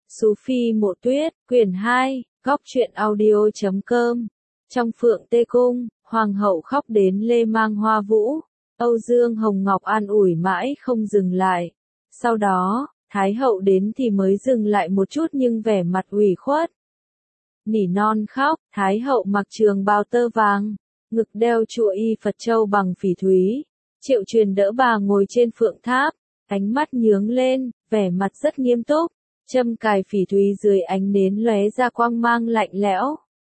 Sú Phi Mộ Tuyết, quyển 2, góc truyện audio.com. Trong Phượng Tê Cung, Hoàng hậu khóc đến lê mang hoa vũ, Âu Dương Hồng Ngọc an ủi mãi không dừng lại. Sau đó, Thái hậu đến thì mới dừng lại một chút nhưng vẻ mặt ủy khuất. Nỉ non khóc, Thái hậu mặc trường bào tơ vàng, ngực đeo chùa y Phật châu bằng phỉ thúy. Triệu Truyền đỡ bà ngồi trên phượng tháp, ánh mắt nhướng lên, vẻ mặt rất nghiêm túc, châm cài phỉ thúy dưới ánh nến lóe ra quang mang lạnh lẽo.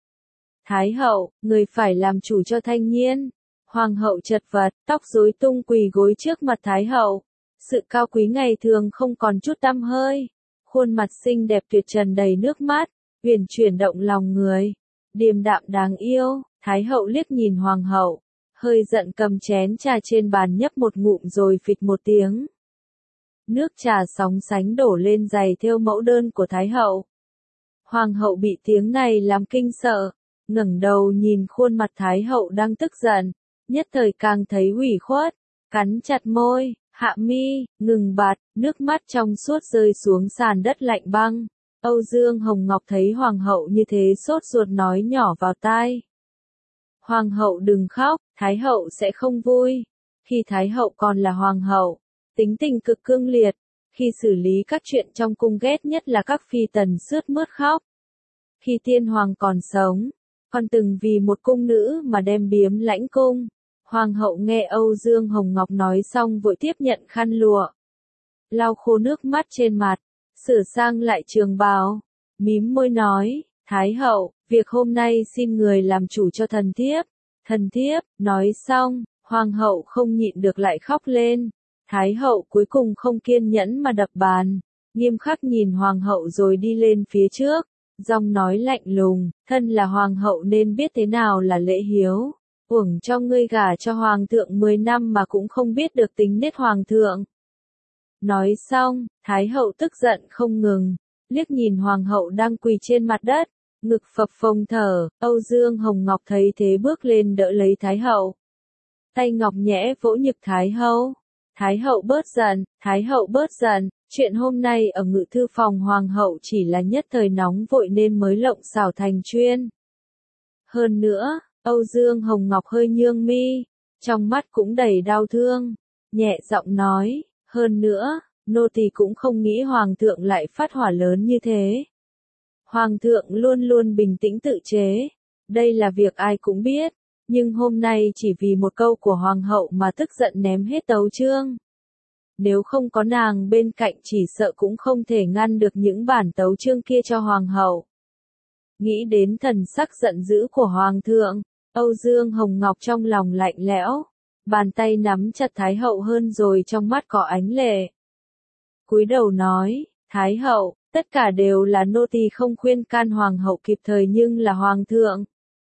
Thái hậu, người phải làm chủ cho Thanh Nhiên. Hoàng hậu chật vật, tóc rối tung quỳ gối trước mặt Thái hậu. Sự cao quý ngày thường không còn chút tăm hơi. Khuôn mặt xinh đẹp tuyệt trần đầy nước mắt, huyền chuyển động lòng người. Điềm đạm đáng yêu, Thái hậu liếc nhìn hoàng hậu, hơi giận cầm chén trà trên bàn nhấp một ngụm rồi phịch một tiếng. Nước trà sóng sánh đổ lên giày thêu mẫu đơn của Thái hậu. Hoàng hậu bị tiếng này làm kinh sợ, ngẩng đầu nhìn khuôn mặt Thái hậu đang tức giận, nhất thời càng thấy ủy khuất, cắn chặt môi, hạ mi, ngừng bạt, nước mắt trong suốt rơi xuống sàn đất lạnh băng. Âu Dương Hồng Ngọc thấy hoàng hậu như thế sốt ruột nói nhỏ vào tai. Hoàng hậu đừng khóc, Thái hậu sẽ không vui. Khi Thái hậu còn là hoàng hậu, tính tình cực cương liệt, khi xử lý các chuyện trong cung ghét nhất là các phi tần sướt mướt khóc. Khi tiên hoàng còn sống, còn từng vì một cung nữ mà đem biếm lãnh cung. Hoàng hậu nghe Âu Dương Hồng Ngọc nói xong vội tiếp nhận khăn lụa, lau khô nước mắt trên mặt, sửa sang lại trường bào, mím môi nói, Thái hậu, việc hôm nay xin người làm chủ cho thần thiếp. Thần thiếp, nói xong, hoàng hậu không nhịn được lại khóc lên. Thái hậu cuối cùng không kiên nhẫn mà đập bàn, nghiêm khắc nhìn hoàng hậu rồi đi lên phía trước, giọng nói lạnh lùng, thân là hoàng hậu nên biết thế nào là lễ hiếu. Uổng cho ngươi gả cho hoàng thượng 10 năm mà cũng không biết được tính nết hoàng thượng. Nói xong, Thái hậu tức giận không ngừng, liếc nhìn hoàng hậu đang quỳ trên mặt đất, ngực phập phồng thở. Âu Dương Hồng Ngọc thấy thế bước lên đỡ lấy Thái hậu. Tay ngọc nhẽ vỗ nhực Thái hậu. Thái hậu bớt giận, Thái hậu bớt giận, chuyện hôm nay ở ngự thư phòng hoàng hậu chỉ là nhất thời nóng vội nên mới lộng xảo thành chuyên. Hơn nữa, Âu Dương Hồng Ngọc hơi nhương mi, trong mắt cũng đầy đau thương, nhẹ giọng nói, hơn nữa, nô tỳ cũng không nghĩ hoàng thượng lại phát hỏa lớn như thế. Hoàng thượng luôn luôn bình tĩnh tự chế, đây là việc ai cũng biết, nhưng hôm nay chỉ vì một câu của hoàng hậu mà tức giận ném hết tấu chương. Nếu không có nàng bên cạnh chỉ sợ cũng không thể ngăn được những bản tấu chương kia cho hoàng hậu. Nghĩ đến thần sắc giận dữ của hoàng thượng, Âu Dương Hồng Ngọc trong lòng lạnh lẽo, bàn tay nắm chặt Thái hậu hơn rồi trong mắt có ánh lệ. Cúi đầu nói, Thái hậu, tất cả đều là nô tỳ không khuyên can hoàng hậu kịp thời nhưng là hoàng thượng.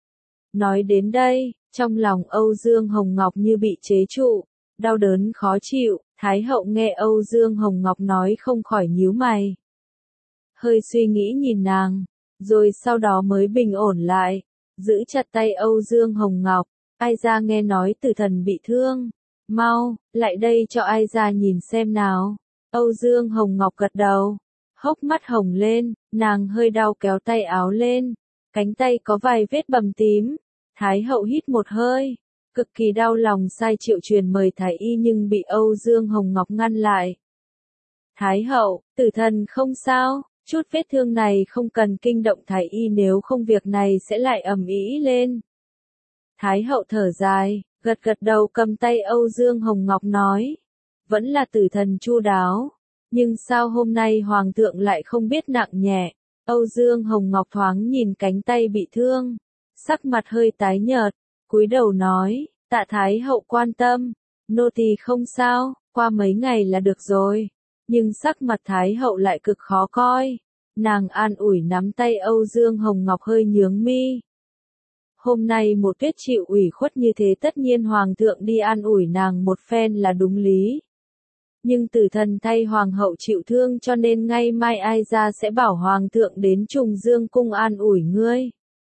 Nói đến đây, trong lòng Âu Dương Hồng Ngọc như bị chế trụ, đau đớn khó chịu. Thái hậu nghe Âu Dương Hồng Ngọc nói không khỏi nhíu mày. Hơi suy nghĩ nhìn nàng, rồi sau đó mới bình ổn lại, giữ chặt tay Âu Dương Hồng Ngọc. Ai ra nghe nói tử thần bị thương, mau, lại đây cho ai ra nhìn xem nào. Âu Dương Hồng Ngọc gật đầu, hốc mắt hồng lên, nàng hơi đau kéo tay áo lên, cánh tay có vài vết bầm tím. Thái hậu hít một hơi, cực kỳ đau lòng sai Triệu Truyền mời thái y nhưng bị Âu Dương Hồng Ngọc ngăn lại. Thái hậu, tử thần không sao, chút vết thương này không cần kinh động thái y nếu không việc này sẽ lại ầm ĩ lên. Thái hậu thở dài, gật gật đầu cầm tay Âu Dương Hồng Ngọc nói, vẫn là tử thần chu đáo, nhưng sao hôm nay hoàng thượng lại không biết nặng nhẹ. Âu Dương Hồng Ngọc thoáng nhìn cánh tay bị thương, sắc mặt hơi tái nhợt, cúi đầu nói, tạ Thái hậu quan tâm, nô tỳ không sao, qua mấy ngày là được rồi. Nhưng sắc mặt Thái hậu lại cực khó coi, nàng an ủi nắm tay Âu Dương Hồng Ngọc hơi nhướng mi. Hôm nay một Tuyết chịu ủy khuất như thế tất nhiên hoàng thượng đi an ủi nàng một phen là đúng lý. Nhưng tử thần thay hoàng hậu chịu thương cho nên ngay mai ai ra sẽ bảo hoàng thượng đến Trùng Dương cung an ủi ngươi.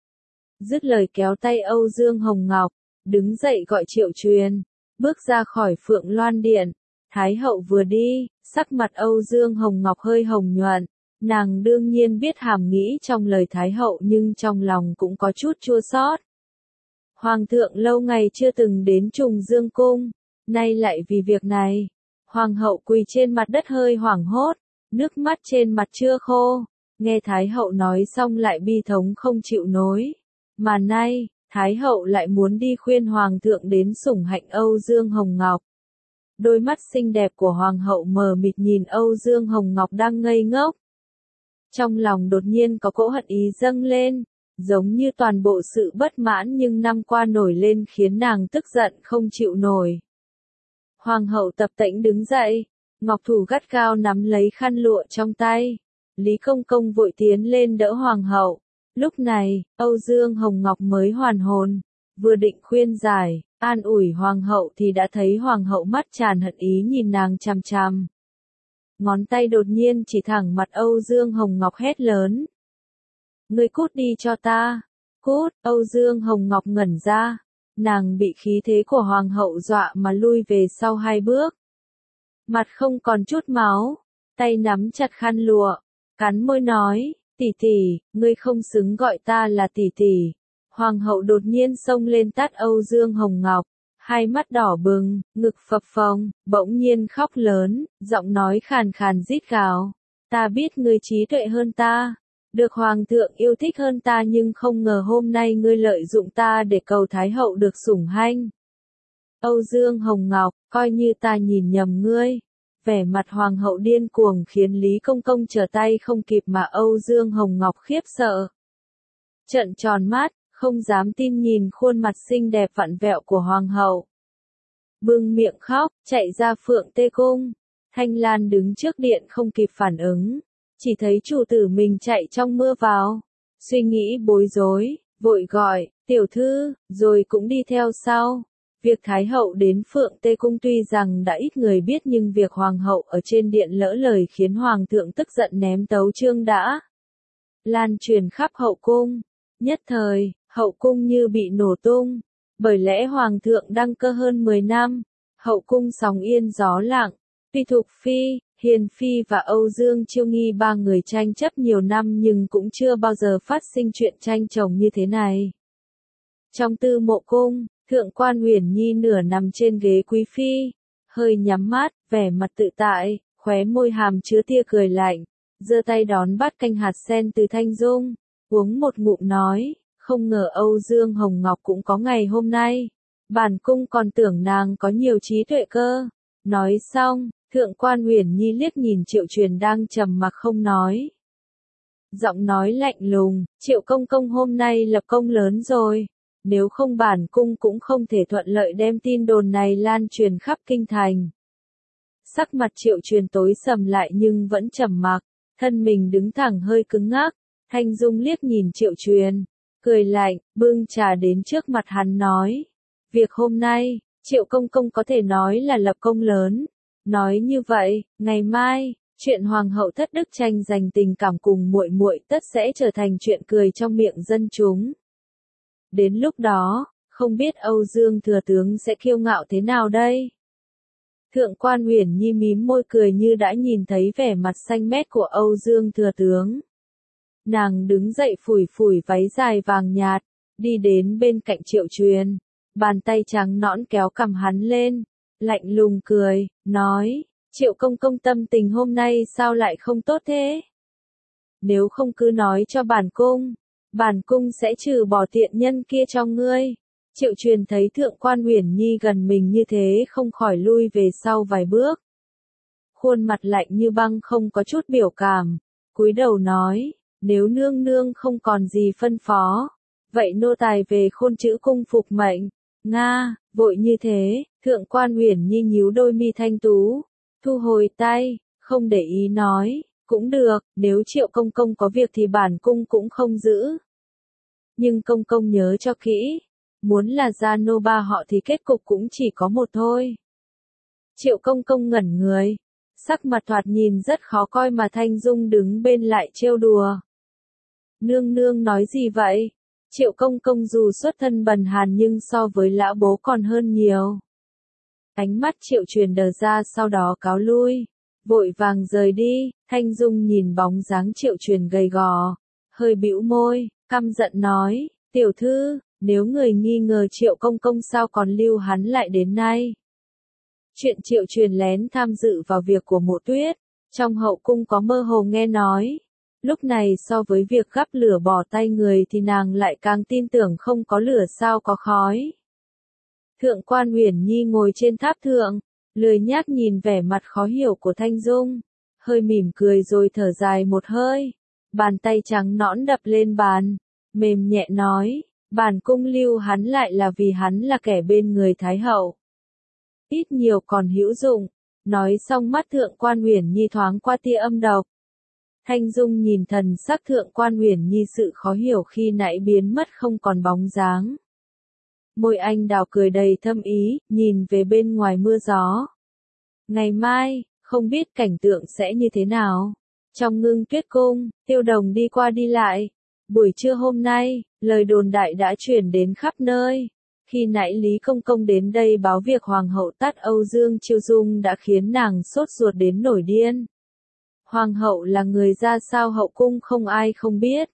Dứt lời kéo tay Âu Dương Hồng Ngọc, đứng dậy gọi Triệu Truyền, bước ra khỏi Phượng Loan Điện. Thái hậu vừa đi, sắc mặt Âu Dương Hồng Ngọc hơi hồng nhuận, Nàng đương nhiên biết hàm nghĩ trong lời Thái hậu nhưng trong lòng cũng có chút chua xót. Hoàng thượng lâu ngày chưa từng đến Trùng Dương Cung, nay lại vì việc này. Hoàng hậu quỳ trên mặt đất hơi hoảng hốt, nước mắt trên mặt chưa khô, nghe Thái hậu nói xong lại bi thống không chịu nối. Mà nay, Thái hậu lại muốn đi khuyên Hoàng thượng đến sủng hạnh Âu Dương Hồng Ngọc. Đôi mắt xinh đẹp của Hoàng hậu mờ mịt nhìn Âu Dương Hồng Ngọc đang ngây ngốc. Trong lòng đột nhiên có cỗ hận ý dâng lên, giống như toàn bộ sự bất mãn nhưng năm qua nổi lên khiến nàng tức giận không chịu nổi. Hoàng hậu tập tễnh đứng dậy, ngọc thủ gắt gao nắm lấy khăn lụa trong tay. Lý Công Công vội tiến lên đỡ Hoàng hậu. Lúc này, Âu Dương Hồng Ngọc mới hoàn hồn, vừa định khuyên giải, an ủi Hoàng hậu thì đã thấy Hoàng hậu mắt tràn hận ý nhìn nàng chằm chằm. Ngón tay đột nhiên chỉ thẳng mặt Âu Dương Hồng Ngọc hét lớn. Ngươi cút đi cho ta. Cút, Âu Dương Hồng Ngọc ngẩn ra. Nàng bị khí thế của Hoàng hậu dọa mà lui về sau 2 bước. Mặt không còn chút máu, tay nắm chặt khăn lụa, cắn môi nói, tỷ tỷ, ngươi không xứng gọi ta là tỷ tỷ. Hoàng hậu đột nhiên xông lên tát Âu Dương Hồng Ngọc, hai mắt đỏ bừng, ngực phập phồng, bỗng nhiên khóc lớn, giọng nói khàn khàn rít gào. Ta biết ngươi trí tuệ hơn ta, được Hoàng thượng yêu thích hơn ta nhưng không ngờ hôm nay ngươi lợi dụng ta để cầu Thái hậu được sủng hanh. Âu Dương Hồng Ngọc, coi như ta nhìn nhầm ngươi. Vẻ mặt Hoàng hậu điên cuồng khiến Lý Công Công trở tay không kịp mà Âu Dương Hồng Ngọc khiếp sợ. Trợn tròn mắt, không dám tin nhìn khuôn mặt xinh đẹp vặn vẹo của Hoàng hậu. Bưng miệng khóc, chạy ra Phượng Tê Cung. Thanh Lan đứng trước điện không kịp phản ứng, chỉ thấy chủ tử mình chạy trong mưa vào. Suy nghĩ bối rối, vội gọi, tiểu thư, rồi cũng đi theo sau. Việc Thái hậu đến Phượng Tê Cung tuy rằng đã ít người biết nhưng việc Hoàng hậu ở trên điện lỡ lời khiến Hoàng thượng tức giận ném tấu chương đã lan truyền khắp hậu cung. Nhất thời, hậu cung như bị nổ tung. Bởi lẽ Hoàng thượng đăng cơ hơn 10 năm, hậu cung sóng yên gió lặng. Tuy Thục Phi, Hiền Phi và Âu Dương Chiêu Nghi 3 người tranh chấp nhiều năm nhưng cũng chưa bao giờ phát sinh chuyện tranh chồng như thế này. Trong Tư Mộ Cung, Thượng quan Uyển Nhi nửa nằm trên ghế quý phi, hơi nhắm mắt, vẻ mặt tự tại, khóe môi hàm chứa tia cười lạnh, giơ tay đón bát canh hạt sen từ Thanh Dung, uống một ngụm nói, không ngờ Âu Dương Hồng Ngọc cũng có ngày hôm nay, bản cung còn tưởng nàng có nhiều trí tuệ cơ. Nói xong, Thượng quan Uyển Nhi liếc nhìn Triệu Truyền đang trầm mặc không nói. Giọng nói lạnh lùng, Triệu công công hôm nay lập công lớn rồi. Nếu không bản cung cũng không thể thuận lợi đem tin đồn này lan truyền khắp kinh thành. Sắc mặt Triệu Truyền tối sầm lại nhưng vẫn trầm mặc, thân mình đứng thẳng hơi cứng ngắc. Thanh Dung liếc nhìn Triệu Truyền, cười lạnh, bưng trà đến trước mặt hắn nói. Việc hôm nay, Triệu công công có thể nói là lập công lớn. Nói như vậy, ngày mai, chuyện hoàng hậu thất đức tranh giành tình cảm cùng muội muội tất sẽ trở thành chuyện cười trong miệng dân chúng. Đến lúc đó, không biết Âu Dương thừa tướng sẽ kiêu ngạo thế nào đây? Thượng quan Uyển Nhi mím môi cười như đã nhìn thấy vẻ mặt xanh mét của Âu Dương thừa tướng. Nàng đứng dậy phủi phủi váy dài vàng nhạt, đi đến bên cạnh Triệu Truyền, bàn tay trắng nõn kéo cằm hắn lên, lạnh lùng cười, nói, Triệu công công tâm tình hôm nay sao lại không tốt thế? Nếu không cứ nói cho bản cung sẽ trừ bỏ tiện nhân kia cho ngươi. Triệu Truyền thấy Thượng quan Uyển Nhi gần mình như thế không khỏi lui về sau vài bước. Khuôn mặt lạnh như băng không có chút biểu cảm, cúi đầu nói, nếu nương nương không còn gì phân phó, vậy nô tài về Khôn Chữ cung phục mệnh. Nga, vội như thế, Thượng quan Uyển Nhi nhíu đôi mi thanh tú, thu hồi tay, không để ý nói, cũng được, nếu Triệu công công có việc thì bản cung cũng không giữ. Nhưng công công nhớ cho kỹ, muốn là gia nô ba họ thì kết cục cũng chỉ có một thôi. Triệu công công ngẩn người, sắc mặt thoạt nhìn rất khó coi mà Thanh Dung đứng bên lại trêu đùa. Nương nương nói gì vậy? Triệu công công dù xuất thân bần hàn nhưng so với lão bố còn hơn nhiều. Ánh mắt Triệu Truyền đờ ra sau đó cáo lui. vội vàng rời đi. Thanh Dung nhìn bóng dáng Triệu Truyền gầy gò, hơi bĩu môi, căm giận nói, tiểu thư, nếu người nghi ngờ Triệu công công sao còn lưu hắn lại đến nay. Chuyện Triệu Truyền lén tham dự vào việc của Mộ Tuyết, trong hậu cung có mơ hồ nghe nói. Lúc này so với việc gắp lửa bỏ tay người thì nàng lại càng tin tưởng không có lửa sao có khói. Thượng quan Uyển Nhi ngồi trên tháp thượng, lười nhác nhìn vẻ mặt khó hiểu của Thanh Dung, hơi mỉm cười rồi thở dài một hơi, bàn tay trắng nõn đập lên bàn, mềm nhẹ nói, bản cung lưu hắn lại là vì hắn là kẻ bên người Thái hậu. Ít nhiều còn hữu dụng. Nói xong mắt Thượng quan Uyển Nhi thoáng qua tia âm độc. Thanh Dung nhìn thần sắc Thượng quan Uyển Nhi sự khó hiểu khi nãy biến mất không còn bóng dáng. Môi anh đào cười đầy thâm ý, nhìn về bên ngoài mưa gió. Ngày mai, không biết cảnh tượng sẽ như thế nào. Trong Ngưng Tuyết cung, Tiêu Đồng đi qua đi lại. Buổi trưa hôm nay, lời đồn đại đã truyền đến khắp nơi. Khi nãy Lý Công Công đến đây báo việc Hoàng hậu tắt Âu Dương Chiêu Dung đã khiến nàng sốt ruột đến nổi điên. Hoàng hậu là người ra sao hậu cung không ai không biết.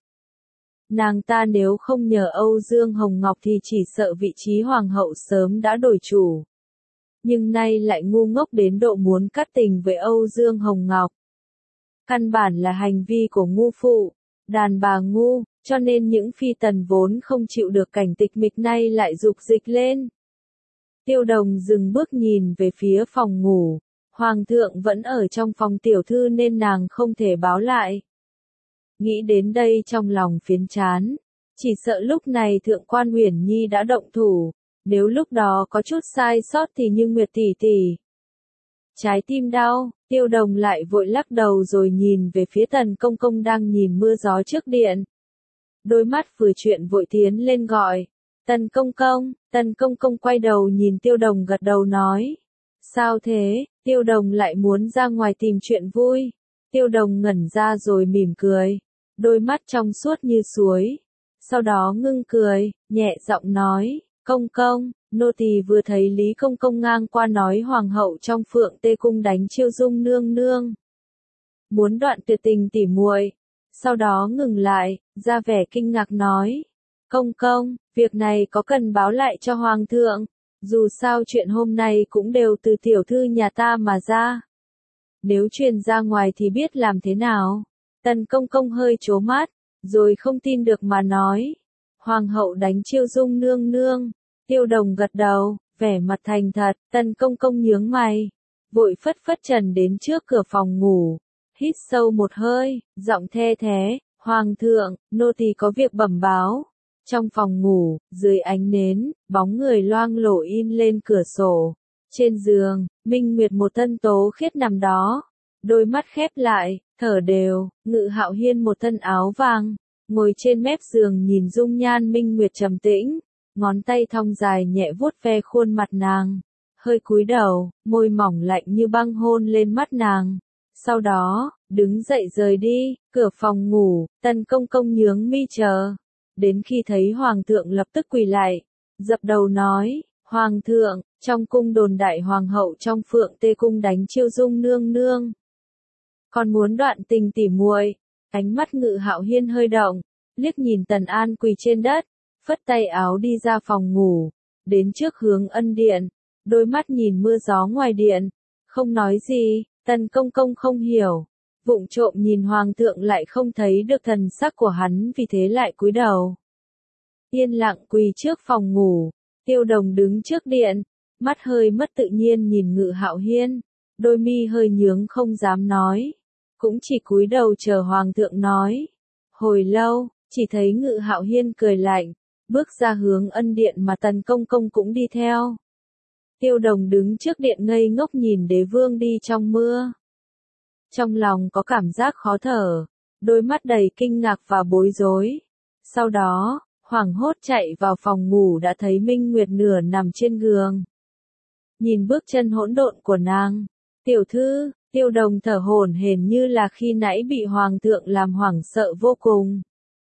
Nàng ta nếu không nhờ Âu Dương Hồng Ngọc thì chỉ sợ vị trí Hoàng hậu sớm đã đổi chủ. Nhưng nay lại ngu ngốc đến độ muốn cắt tình với Âu Dương Hồng Ngọc. Căn bản là hành vi của ngu phụ, đàn bà ngu. Cho nên những phi tần vốn không chịu được cảnh tịch mịch nay lại dục dịch lên. Tiêu Đồng dừng bước nhìn về phía phòng ngủ. Hoàng thượng vẫn ở trong phòng tiểu thư nên nàng không thể báo lại. Nghĩ đến đây trong lòng phiến chán. Chỉ sợ lúc này Thượng quan Uyển Nhi đã động thủ. Nếu lúc đó có chút sai sót thì như Nguyệt tỷ tỷ. Trái tim đau, Tiêu Đồng lại vội lắc đầu rồi nhìn về phía Tần Công Công đang nhìn mưa gió trước điện. Đôi mắt vừa chuyện vội tiến lên gọi. Tần Công Công quay đầu nhìn Tiêu Đồng gật đầu nói. Sao thế, Tiêu Đồng lại muốn ra ngoài tìm chuyện vui. Tiêu Đồng ngẩn ra rồi mỉm cười. Đôi mắt trong suốt như suối. Sau đó ngưng cười, nhẹ giọng nói. Công công, nô tỳ vừa thấy Lý Công Công ngang qua nói Hoàng hậu trong Phượng Tê Cung đánh Chiêu Dung nương nương. Muốn đoạn tuyệt tình tỉ muội. Sau đó ngừng lại, ra vẻ kinh ngạc nói. Công công, việc này có cần báo lại cho Hoàng thượng? Dù sao chuyện hôm nay cũng đều từ tiểu thư nhà ta mà ra. Nếu truyền ra ngoài thì biết làm thế nào? Tần Công Công hơi trố mắt, rồi không tin được mà nói. Hoàng hậu đánh Chiêu Dung nương nương. Tiêu Đồng gật đầu, vẻ mặt thành thật. Tần Công Công nhướng mày, vội phất phất trần đến trước cửa phòng ngủ. Hít sâu một hơi, giọng the thế, Hoàng thượng, nô tỳ có việc bẩm báo. Trong phòng ngủ, dưới ánh nến, bóng người loang lổ in lên cửa sổ. Trên giường, Minh Nguyệt một thân tố khiết nằm đó. Đôi mắt khép lại, thở đều, Ngự Hạo Hiên một thân áo vàng. Ngồi trên mép giường nhìn dung nhan Minh Nguyệt trầm tĩnh. Ngón tay thong dài nhẹ vuốt ve khuôn mặt nàng. Hơi cúi đầu, môi mỏng lạnh như băng hôn lên mắt nàng. Sau đó, đứng dậy rời đi, cửa phòng ngủ, Tần Công Công nhướng mi chờ. Đến khi thấy Hoàng thượng lập tức quỳ lại, dập đầu nói, Hoàng thượng, trong cung đồn đại Hoàng hậu trong Phượng Tê Cung đánh Chiêu Dung nương nương. Còn muốn đoạn tình tỉ muội. Ánh mắt Ngự Hạo Hiên hơi động, liếc nhìn Tần An quỳ trên đất, phất tay áo đi ra phòng ngủ, đến trước hướng ân điện, đôi mắt nhìn mưa gió ngoài điện, không nói gì. Tần Công Công không hiểu, vụng trộm nhìn Hoàng thượng lại không thấy được thần sắc của hắn vì thế lại cúi đầu. Yên lặng quỳ trước phòng ngủ, Tiêu Đồng đứng trước điện, mắt hơi mất tự nhiên nhìn Ngự Hạo Hiên, đôi mi hơi nhướng không dám nói, cũng chỉ cúi đầu chờ Hoàng thượng nói. Hồi lâu, chỉ thấy Ngự Hạo Hiên cười lạnh, bước ra hướng ân điện mà Tần Công Công cũng đi theo. Tiêu Đồng đứng trước điện ngây ngốc nhìn đế vương đi trong mưa. Trong lòng có cảm giác khó thở, đôi mắt đầy kinh ngạc và bối rối. Sau đó, hoảng hốt chạy vào phòng ngủ đã thấy Minh Nguyệt nửa nằm trên giường. Nhìn bước chân hỗn độn của nàng, tiểu thư, Tiêu Đồng thở hổn hển như là khi nãy bị Hoàng thượng làm hoảng sợ vô cùng.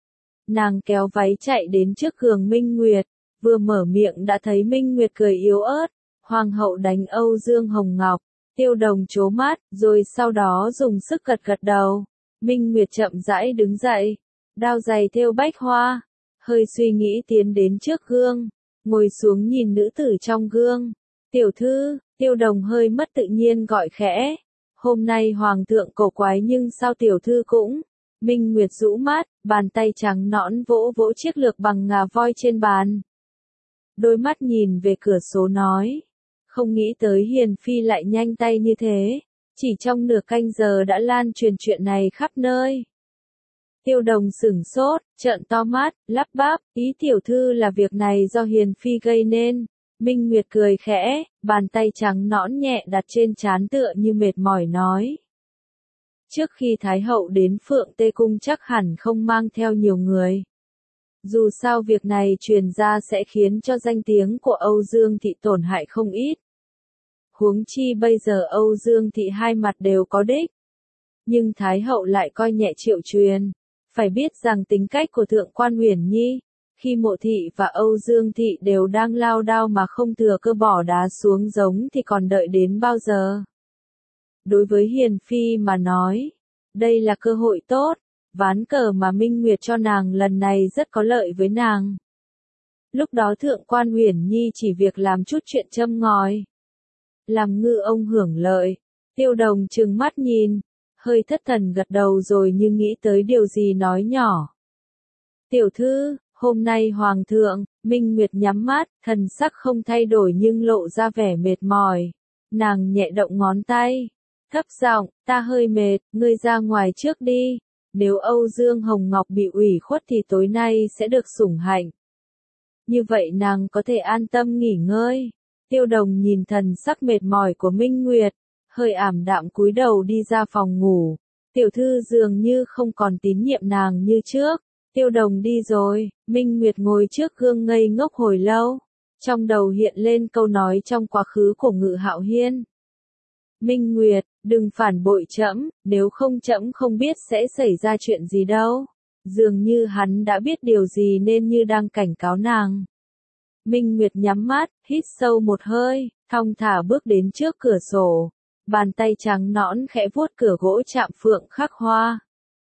Nàng kéo váy chạy đến trước giường Minh Nguyệt, vừa mở miệng đã thấy Minh Nguyệt cười yếu ớt. Hoàng hậu đánh Âu Dương Hồng Ngọc. Tiêu Đồng trố mắt, rồi sau đó dùng sức gật gật đầu. Minh Nguyệt chậm rãi đứng dậy, đao giày thêu bách hoa, hơi suy nghĩ tiến đến trước gương, ngồi xuống nhìn nữ tử trong gương. Tiểu thư, Tiêu Đồng hơi mất tự nhiên gọi khẽ. Hôm nay hoàng thượng cổ quái nhưng sao tiểu thư cũng. Minh Nguyệt rũ mắt, bàn tay trắng nõn vỗ vỗ chiếc lược bằng ngà voi trên bàn. Đôi mắt nhìn về cửa sổ nói. Không nghĩ tới Hiền Phi lại nhanh tay như thế. Chỉ trong nửa canh giờ đã lan truyền chuyện này khắp nơi. Tiêu Đồng sửng sốt, trợn to mắt, lắp bắp, ý tiểu thư là việc này do Hiền Phi gây nên. Minh Nguyệt cười khẽ, bàn tay trắng nõn nhẹ đặt trên trán tựa như mệt mỏi nói. Trước khi Thái hậu đến Phượng Tê Cung chắc hẳn không mang theo nhiều người. Dù sao việc này truyền ra sẽ khiến cho danh tiếng của Âu Dương Thị tổn hại không ít. Huống chi bây giờ Âu Dương Thị hai mặt đều có đích. Nhưng Thái hậu lại coi nhẹ Triệu Truyền. Phải biết rằng tính cách của Thượng quan Uyển Nhi, khi Mộ Thị và Âu Dương Thị đều đang lao đao mà không thừa cơ bỏ đá xuống giống thì còn đợi đến bao giờ. Đối với Hiền Phi mà nói, đây là cơ hội tốt, ván cờ mà Minh Nguyệt cho nàng lần này rất có lợi với nàng. Lúc đó Thượng quan Uyển Nhi chỉ việc làm chút chuyện châm ngòi. Làm ngư ông hưởng lợi, Tiêu Đồng trừng mắt nhìn, hơi thất thần gật đầu rồi nhưng nghĩ tới điều gì nói nhỏ. Tiểu thư, hôm nay Hoàng thượng, Minh Nguyệt nhắm mắt, thần sắc không thay đổi nhưng lộ ra vẻ mệt mỏi. Nàng nhẹ động ngón tay, thấp giọng, ta hơi mệt, ngươi ra ngoài trước đi. Nếu Âu Dương Hồng Ngọc bị ủy khuất thì tối nay sẽ được sủng hạnh. Như vậy nàng có thể an tâm nghỉ ngơi. Tiêu Đồng nhìn thần sắc mệt mỏi của Minh Nguyệt, hơi ảm đạm cúi đầu đi ra phòng ngủ. Tiểu thư dường như không còn tín nhiệm nàng như trước. Tiêu Đồng đi rồi, Minh Nguyệt ngồi trước gương ngây ngốc hồi lâu. Trong đầu hiện lên câu nói trong quá khứ của Ngự Hạo Hiên. Minh Nguyệt, đừng phản bội trẫm, nếu không trẫm không biết sẽ xảy ra chuyện gì đâu. Dường như hắn đã biết điều gì nên như đang cảnh cáo nàng. Minh Nguyệt nhắm mắt, hít sâu một hơi, thong thả bước đến trước cửa sổ. Bàn tay trắng nõn khẽ vuốt cửa gỗ chạm phượng khắc hoa.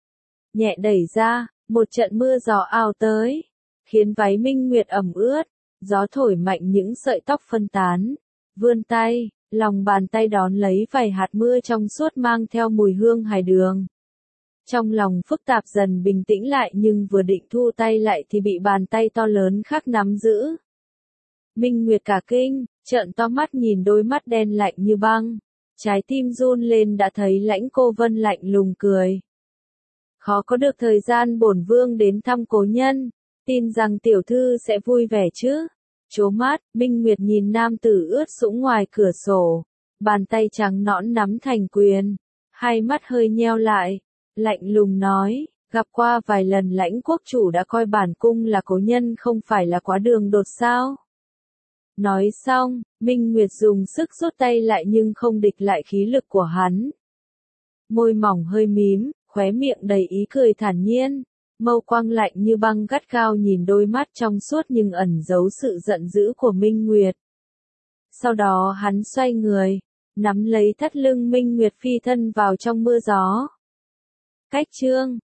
Nhẹ đẩy ra, một trận mưa gió ào tới, khiến váy Minh Nguyệt ẩm ướt, gió thổi mạnh những sợi tóc phân tán. Vươn tay, lòng bàn tay đón lấy vài hạt mưa trong suốt mang theo mùi hương hài đường. Trong lòng phức tạp dần bình tĩnh lại nhưng vừa định thu tay lại thì bị bàn tay to lớn khác nắm giữ. Minh Nguyệt cả kinh, trợn to mắt nhìn đôi mắt đen lạnh như băng. Trái tim run lên đã thấy Lãnh Cô Vân lạnh lùng cười. Khó có được thời gian bổn vương đến thăm cố nhân, tin rằng tiểu thư sẽ vui vẻ chứ. Chố mắt, Minh Nguyệt nhìn nam tử ướt sũng ngoài cửa sổ, bàn tay trắng nõn nắm thành quyền, hai mắt hơi nheo lại, lạnh lùng nói, gặp qua vài lần Lãnh quốc chủ đã coi bản cung là cố nhân không phải là quá đường đột sao. Nói xong, Minh Nguyệt dùng sức rút tay lại nhưng không địch lại khí lực của hắn. Môi mỏng hơi mím, khóe miệng đầy ý cười thản nhiên, mâu quang lạnh như băng gắt gao nhìn đôi mắt trong suốt nhưng ẩn giấu sự giận dữ của Minh Nguyệt. Sau đó hắn xoay người, nắm lấy thắt lưng Minh Nguyệt phi thân vào trong mưa gió. Cách chương